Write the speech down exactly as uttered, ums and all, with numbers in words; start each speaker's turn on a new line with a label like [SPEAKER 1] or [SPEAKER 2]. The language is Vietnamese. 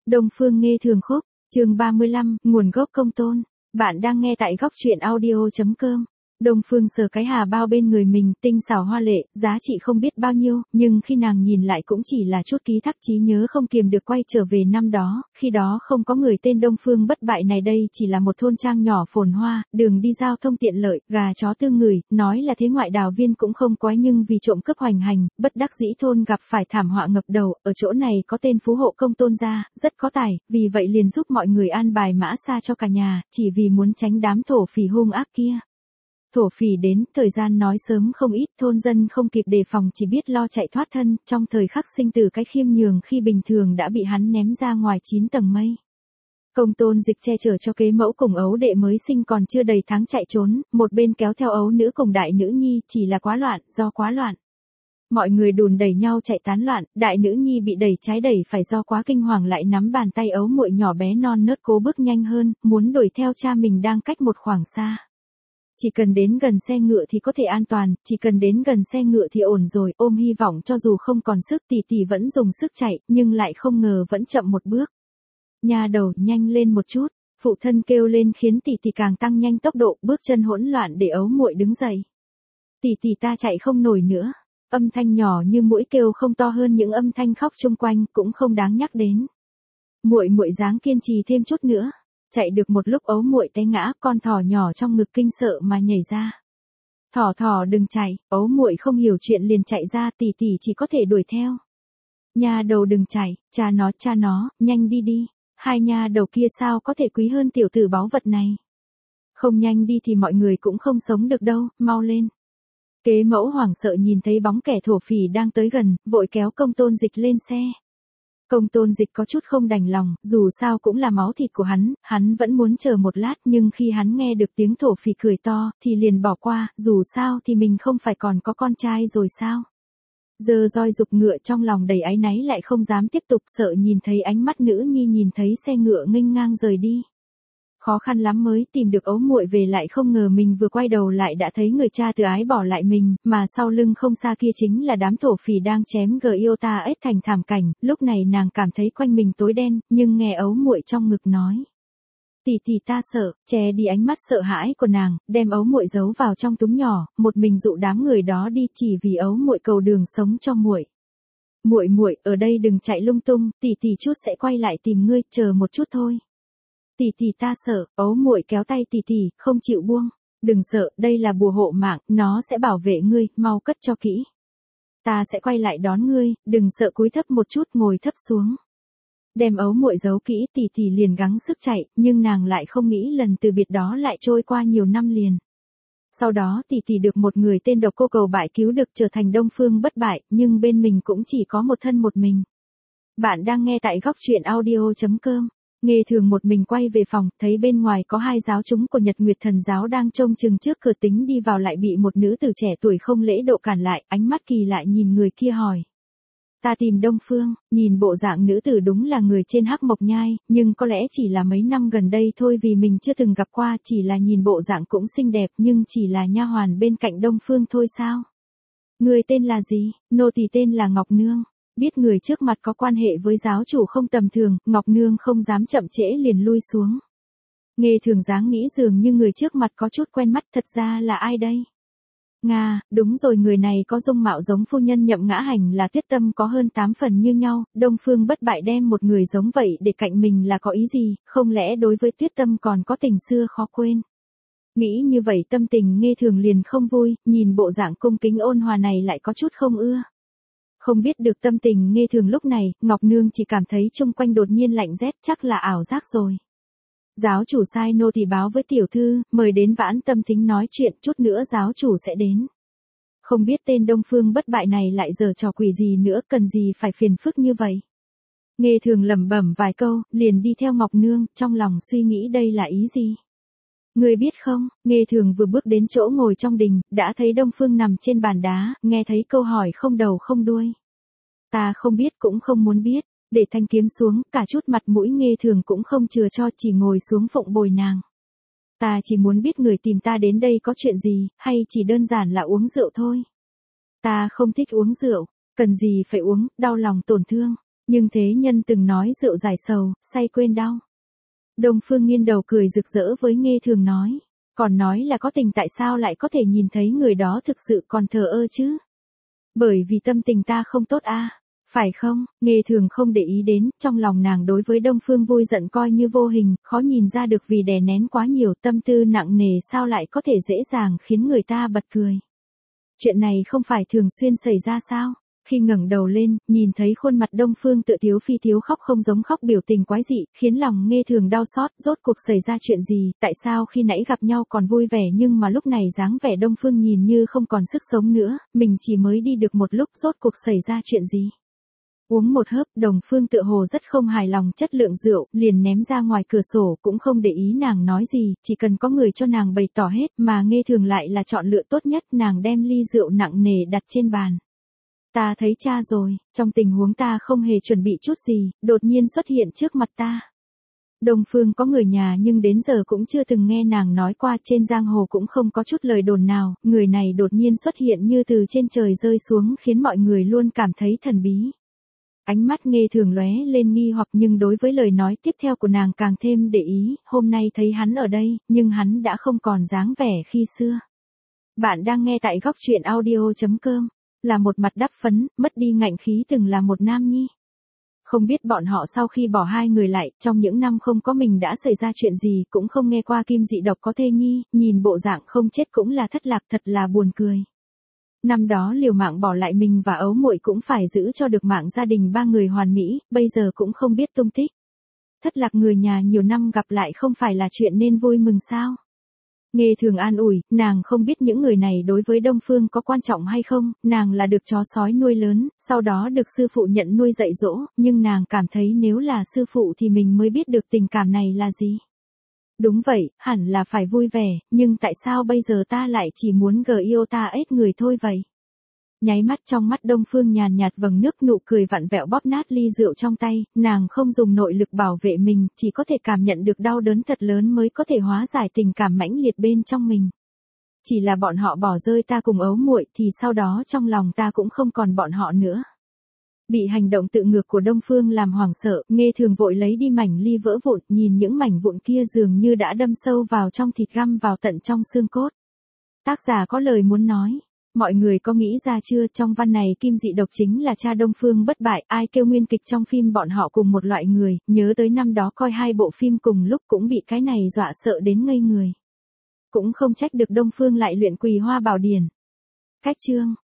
[SPEAKER 1] Đông Phương Nghê Thường Khúc, chương ba mươi lăm, nguồn gốc công tôn. Bạn đang nghe tại góc truyện audio chấm com. Đông Phương sờ cái hà bao bên người mình, tinh xảo hoa lệ, giá trị không biết bao nhiêu, nhưng khi nàng nhìn lại cũng chỉ là chút ký thác trí nhớ không kiềm được quay trở về năm đó, khi đó không có người tên Đông Phương bất bại này đây, chỉ là một thôn trang nhỏ phồn hoa, đường đi giao thông tiện lợi, gà chó tương ngửi, nói là thế ngoại đào viên cũng không quái, nhưng vì trộm cướp hoành hành, bất đắc dĩ thôn gặp phải thảm họa ngập đầu, ở chỗ này có tên phú hộ công tôn gia, rất có tài, vì vậy liền giúp mọi người an bài mã xa cho cả nhà, chỉ vì muốn tránh đám thổ phỉ hung ác kia. Thổ phỉ đến, thời gian nói sớm không ít, thôn dân không kịp đề phòng chỉ biết lo chạy thoát thân, trong thời khắc sinh tử cái khiêm nhường khi bình thường đã bị hắn ném ra ngoài chín tầng mây. Công tôn dịch che chở cho kế mẫu cùng ấu đệ mới sinh còn chưa đầy tháng chạy trốn, một bên kéo theo ấu nữ cùng đại nữ nhi, chỉ là quá loạn, do quá loạn. Mọi người đùn đẩy nhau chạy tán loạn, đại nữ nhi bị đẩy trái đẩy phải do quá kinh hoàng lại nắm bàn tay ấu muội nhỏ bé non nớt cố bước nhanh hơn, muốn đuổi theo cha mình đang cách một khoảng xa. Chỉ cần đến gần xe ngựa thì có thể an toàn, chỉ cần đến gần xe ngựa thì ổn rồi, ôm hy vọng cho dù không còn sức tỷ tỷ vẫn dùng sức chạy, nhưng lại không ngờ vẫn chậm một bước. Nha đầu, nhanh lên một chút, phụ thân kêu lên khiến tỷ tỷ càng tăng nhanh tốc độ, bước chân hỗn loạn để ấu muội đứng dậy. Tỷ tỷ ta chạy không nổi nữa, âm thanh nhỏ như mũi kêu không to hơn những âm thanh khóc chung quanh, cũng không đáng nhắc đến. Muội muội dáng kiên trì thêm chút nữa. Chạy được một lúc ấu muội té ngã, con thỏ nhỏ trong ngực kinh sợ mà nhảy ra. Thỏ thỏ đừng chạy, ấu muội không hiểu chuyện liền chạy ra, tỷ tỷ chỉ có thể đuổi theo. Nha đầu đừng chạy, cha nó cha nó, nhanh đi đi, hai nha đầu kia sao có thể quý hơn tiểu tử báu vật này. Không nhanh đi thì mọi người cũng không sống được đâu, mau lên. Kế mẫu hoảng sợ nhìn thấy bóng kẻ thổ phỉ đang tới gần, vội kéo công tôn dịch lên xe. Công tôn dịch có chút không đành lòng, dù sao cũng là máu thịt của hắn, hắn vẫn muốn chờ một lát, nhưng khi hắn nghe được tiếng thổ phỉ cười to, thì liền bỏ qua, dù sao thì mình không phải còn có con trai rồi sao. Giờ roi dục ngựa trong lòng đầy áy náy lại không dám tiếp tục, sợ nhìn thấy ánh mắt nữ nhi nhìn thấy xe ngựa nghênh ngang rời đi. Khó khăn lắm mới tìm được ấu muội về, lại không ngờ mình vừa quay đầu lại đã thấy người cha từ ái bỏ lại mình, mà sau lưng không xa kia chính là đám thổ phỉ đang chém Giota ếch thành thảm cảnh. Lúc này nàng cảm thấy quanh mình tối đen, nhưng nghe ấu muội trong ngực nói: tỷ tỷ ta sợ, che đi ánh mắt sợ hãi của nàng, đem ấu muội giấu vào trong túm nhỏ, một mình dụ đám người đó đi, chỉ vì ấu muội cầu đường sống cho muội. Muội muội ở đây đừng chạy lung tung, tỷ tỷ chút sẽ quay lại tìm ngươi, chờ một chút thôi. Tỷ tỷ ta sợ, ấu muội kéo tay tỷ tỷ, không chịu buông. Đừng sợ, đây là bùa hộ mạng, nó sẽ bảo vệ ngươi, mau cất cho kỹ. Ta sẽ quay lại đón ngươi, đừng sợ, cúi thấp một chút, ngồi thấp xuống. Đem ấu muội giấu kỹ, tỷ tỷ liền gắng sức chạy, nhưng nàng lại không nghĩ lần từ biệt đó lại trôi qua nhiều năm liền. Sau đó tỷ tỷ được một người tên Độc Cô cầu bại cứu được, trở thành Đông Phương bất bại, nhưng bên mình cũng chỉ có một thân một mình. Bạn đang nghe tại góc truyện audio chấm com. Nghê Thường một mình quay về phòng, thấy bên ngoài có hai giáo chúng của Nhật Nguyệt Thần giáo đang trông chừng trước cửa, tính đi vào lại bị một nữ tử trẻ tuổi không lễ độ cản lại, ánh mắt kỳ lạ nhìn người kia hỏi: ta tìm Đông Phương. Nhìn bộ dạng nữ tử đúng là người trên Hắc Mộc Nhai, nhưng có lẽ chỉ là mấy năm gần đây thôi, vì mình chưa từng gặp qua, chỉ là nhìn bộ dạng cũng xinh đẹp, nhưng chỉ là nha hoàn bên cạnh Đông Phương thôi sao? Người tên là gì? Nô tỳ tên là Ngọc Nương. Biết người trước mặt có quan hệ với giáo chủ không tầm thường, Ngọc Nương không dám chậm trễ liền lui xuống. Nghê Thường dáng nghĩ dường như người trước mặt có chút quen mắt, thật ra là ai đây? Nga, đúng rồi, người này có dung mạo giống phu nhân Nhậm Ngã Hành là Tuyết Tâm có hơn tám phần như nhau. Đông Phương bất bại đem một người giống vậy để cạnh mình là có ý gì, không lẽ đối với Tuyết Tâm còn có tình xưa khó quên? Nghĩ như vậy tâm tình Nghê Thường liền không vui, nhìn bộ dạng cung kính ôn hòa này lại có chút không ưa. Không biết được tâm tình Nghê Thường lúc này, Ngọc Nương chỉ cảm thấy chung quanh đột nhiên lạnh rét, chắc là ảo giác rồi. Giáo chủ sai nô tỳ báo với tiểu thư, mời đến Vãn Tâm Thính nói chuyện, chút nữa giáo chủ sẽ đến. Không biết tên Đông Phương bất bại này lại giở trò quỷ gì nữa, cần gì phải phiền phức như vậy. Nghê Thường lẩm bẩm vài câu, liền đi theo Ngọc Nương, trong lòng suy nghĩ đây là ý gì. Người biết không, Nghê Thường vừa bước đến chỗ ngồi trong đình, đã thấy Đông Phương nằm trên bàn đá, nghe thấy câu hỏi không đầu không đuôi. Ta không biết cũng không muốn biết, để thanh kiếm xuống, cả chút mặt mũi Nghê Thường cũng không chừa cho, chỉ ngồi xuống phụng bồi nàng. Ta chỉ muốn biết người tìm ta đến đây có chuyện gì, hay chỉ đơn giản là uống rượu thôi. Ta không thích uống rượu, cần gì phải uống, đau lòng tổn thương. Nhưng thế nhân từng nói rượu giải sầu, say quên đau. Đông Phương nghiêng đầu cười rực rỡ với Nghê Thường nói. Còn nói là có tình tại sao lại có thể nhìn thấy người đó thực sự còn thờ ơ chứ? Bởi vì tâm tình ta không tốt a, phải không? Nghê Thường không để ý đến, trong lòng nàng đối với Đông Phương vui giận coi như vô hình, khó nhìn ra được vì đè nén quá nhiều tâm tư nặng nề sao lại có thể dễ dàng khiến người ta bật cười. Chuyện này không phải thường xuyên xảy ra sao? Khi ngẩng đầu lên, nhìn thấy khuôn mặt Đông Phương Tự Tiếu Phi thiếu khóc không giống khóc biểu tình quái dị, khiến lòng Nghê Thường đau xót, rốt cuộc xảy ra chuyện gì, tại sao khi nãy gặp nhau còn vui vẻ nhưng mà lúc này dáng vẻ Đông Phương nhìn như không còn sức sống nữa, mình chỉ mới đi được một lúc rốt cuộc xảy ra chuyện gì. Uống một hớp, Đông Phương tựa hồ rất không hài lòng chất lượng rượu, liền ném ra ngoài cửa sổ, cũng không để ý nàng nói gì, chỉ cần có người cho nàng bày tỏ hết, mà Nghê Thường lại là chọn lựa tốt nhất, nàng đem ly rượu nặng nề đặt trên bàn. Ta thấy cha rồi, trong tình huống ta không hề chuẩn bị chút gì, đột nhiên xuất hiện trước mặt ta. Đông Phương có người nhà nhưng đến giờ cũng chưa từng nghe nàng nói qua, trên giang hồ cũng không có chút lời đồn nào, người này đột nhiên xuất hiện như từ trên trời rơi xuống khiến mọi người luôn cảm thấy thần bí. Ánh mắt Nghê Thường lóe lên nghi hoặc nhưng đối với lời nói tiếp theo của nàng càng thêm để ý, hôm nay thấy hắn ở đây, nhưng hắn đã không còn dáng vẻ khi xưa. Bạn đang nghe tại góc truyện audio chấm com. Là một mặt đắp phấn, mất đi ngạnh khí từng là một nam nhi. Không biết bọn họ sau khi bỏ hai người lại, trong những năm không có mình đã xảy ra chuyện gì, cũng không nghe qua Kim Dị Độc có thê nhi, nhìn bộ dạng không chết cũng là thất lạc, thật là buồn cười. Năm đó liều mạng bỏ lại mình và ấu muội cũng phải giữ cho được mạng gia đình ba người hoàn mỹ, bây giờ cũng không biết tung tích. Thất lạc người nhà nhiều năm gặp lại không phải là chuyện nên vui mừng sao? Nghê Thường an ủi, nàng không biết những người này đối với Đông Phương có quan trọng hay không, nàng là được chó sói nuôi lớn, sau đó được sư phụ nhận nuôi dạy dỗ, nhưng nàng cảm thấy nếu là sư phụ thì mình mới biết được tình cảm này là gì. Đúng vậy, hẳn là phải vui vẻ, nhưng tại sao bây giờ ta lại chỉ muốn gờ yêu ta ếch người thôi vậy? Nháy mắt trong mắt Đông Phương nhàn nhạt vầng nước nụ cười vặn vẹo bóp nát ly rượu trong tay, nàng không dùng nội lực bảo vệ mình, chỉ có thể cảm nhận được đau đớn thật lớn mới có thể hóa giải tình cảm mãnh liệt bên trong mình. Chỉ là bọn họ bỏ rơi ta cùng ấu muội thì sau đó trong lòng ta cũng không còn bọn họ nữa. Bị hành động tự ngược của Đông Phương làm hoảng sợ, Nghê Thường vội lấy đi mảnh ly vỡ vụn, nhìn những mảnh vụn kia dường như đã đâm sâu vào trong thịt găm vào tận trong xương cốt. Tác giả có lời muốn nói. Mọi người có nghĩ ra chưa, trong văn này Kim Dị Độc chính là cha Đông Phương bất bại, ai kêu nguyên kịch trong phim bọn họ cùng một loại người, nhớ tới năm đó coi hai bộ phim cùng lúc cũng bị cái này dọa sợ đến ngây người. Cũng không trách được Đông Phương lại luyện Quỳ Hoa Bảo Điển. Cách chương